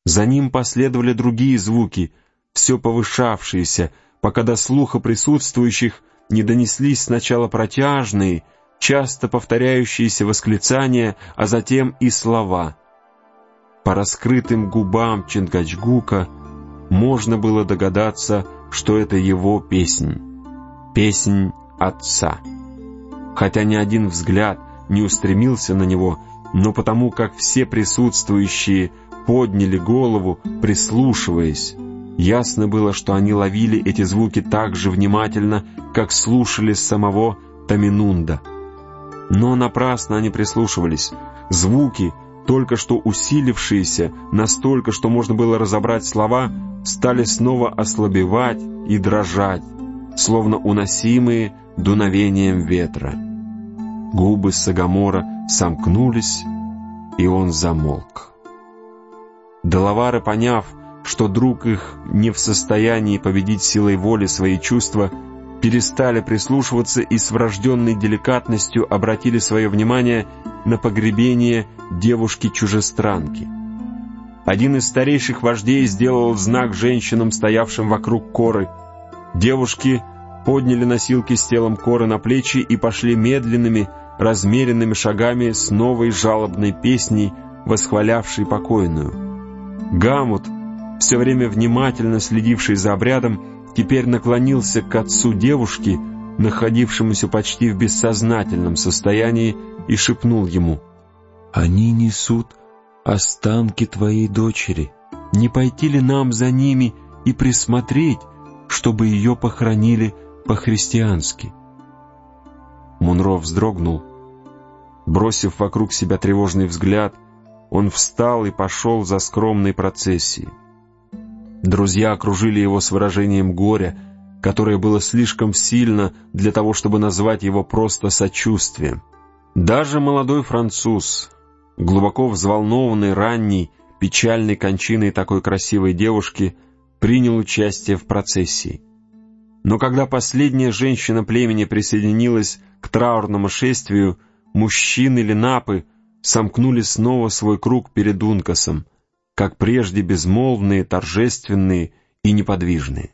За ним последовали другие звуки, все повышавшиеся, пока до слуха присутствующих не донеслись сначала протяжные, часто повторяющиеся восклицания, а затем и слова. По раскрытым губам Чингачгука можно было догадаться, что это его песнь, песнь отца. Хотя ни один взгляд не устремился на него, но потому как все присутствующие подняли голову, прислушиваясь, ясно было, что они ловили эти звуки так же внимательно, как слушали самого Таминунда. Но напрасно они прислушивались. Звуки, только что усилившиеся настолько, что можно было разобрать слова, стали снова ослабевать и дрожать, словно уносимые дуновением ветра. Губы Сагамора сомкнулись, и он замолк. Делавары, поняв, что друг их не в состоянии победить силой воли свои чувства, перестали прислушиваться и с врожденной деликатностью обратили свое внимание на погребение девушки-чужестранки. Один из старейших вождей сделал знак женщинам, стоявшим вокруг Коры. Девушки подняли носилки с телом Коры на плечи и пошли медленными, размеренными шагами с новой жалобной песней, восхвалявшей покойную. Гамут, все время внимательно следивший за обрядом, теперь наклонился к отцу девушки, находившемуся почти в бессознательном состоянии, и шепнул ему: «Они несут останки твоей дочери. Не пойти ли нам за ними и присмотреть, чтобы ее похоронили по-христиански?» Мунро вздрогнул. Бросив вокруг себя тревожный взгляд, он встал и пошел за скромной процессией. Друзья окружили его с выражением горя, которое было слишком сильно для того, чтобы назвать его просто сочувствием. Даже молодой француз, глубоко взволнованный ранней, печальной кончиной такой красивой девушки, принял участие в процессии. Но когда последняя женщина племени присоединилась к траурному шествию, мужчины Ленапы сомкнули снова свой круг перед Ункасом, как прежде безмолвные, торжественные и неподвижные.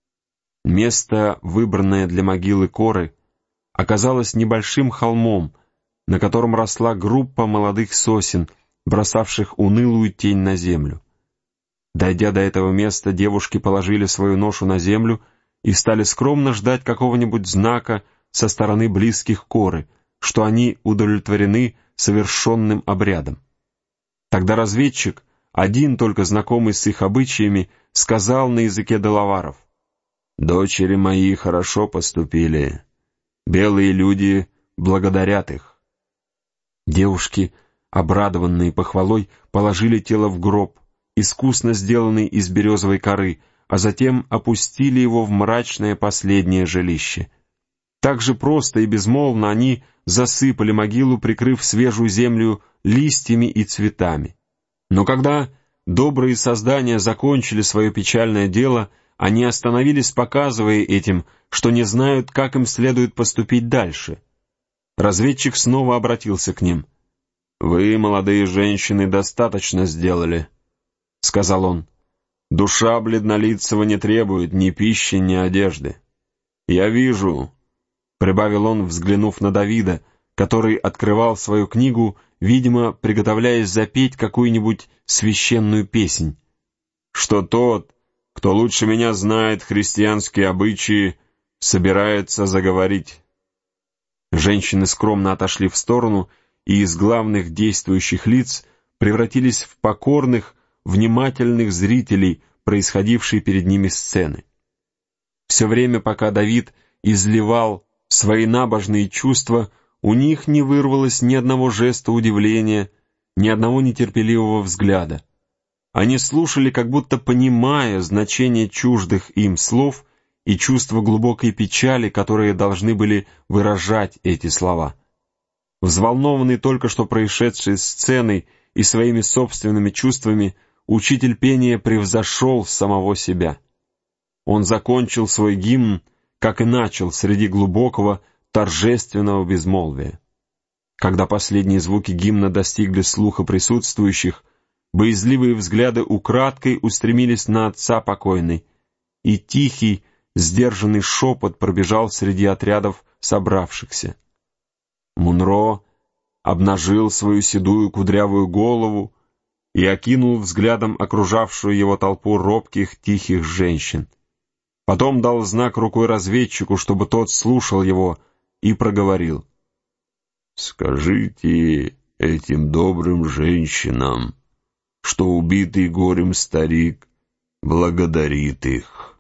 Место, выбранное для могилы Коры, оказалось небольшим холмом, на котором росла группа молодых сосен, бросавших унылую тень на землю. Дойдя до этого места, девушки положили свою ношу на землю и стали скромно ждать какого-нибудь знака со стороны близких Коры, что они удовлетворены совершенным обрядом. Тогда разведчик, один только знакомый с их обычаями, сказал на языке делаваров: «Дочери мои хорошо поступили. Белые люди благодарят их». Девушки, обрадованные похвалой, положили тело в гроб, искусно сделанный из березовой коры, а затем опустили его в мрачное последнее жилище. Так же просто и безмолвно они засыпали могилу, прикрыв свежую землю листьями и цветами. Но когда добрые создания закончили свое печальное дело, они остановились, показывая этим, что не знают, как им следует поступить дальше. Разведчик снова обратился к ним. «Вы, молодые женщины, достаточно сделали», — сказал он. «Душа бледнолицего не требует ни пищи, ни одежды. Я вижу», — прибавил он, взглянув на Давида, который открывал свою книгу, видимо, приготовляясь запеть какую-нибудь священную песнь, «что тот, кто лучше меня знает христианские обычаи, собирается заговорить». Женщины скромно отошли в сторону и из главных действующих лиц превратились в покорных, внимательных зрителей, происходившей перед ними сцены. Все время, пока Давид изливал свои набожные чувства, у них не вырвалось ни одного жеста удивления, ни одного нетерпеливого взгляда. Они слушали, как будто понимая значение чуждых им слов и чувство глубокой печали, которые должны были выражать эти слова. Взволнованный только что происшедшей сценой и своими собственными чувствами, учитель пения превзошел самого себя. Он закончил свой гимн, как и начал, среди глубокого, торжественного безмолвия. Когда последние звуки гимна достигли слуха присутствующих, Боязливые взгляды украдкой устремились на отца покойной, и тихий, сдержанный шепот пробежал среди отрядов собравшихся. Мунро обнажил свою седую кудрявую голову и окинул взглядом окружавшую его толпу робких, тихих женщин. Потом дал знак рукой разведчику, чтобы тот слушал его, и проговорил: «Скажите этим добрым женщинам, что убитый горем старик благодарит их».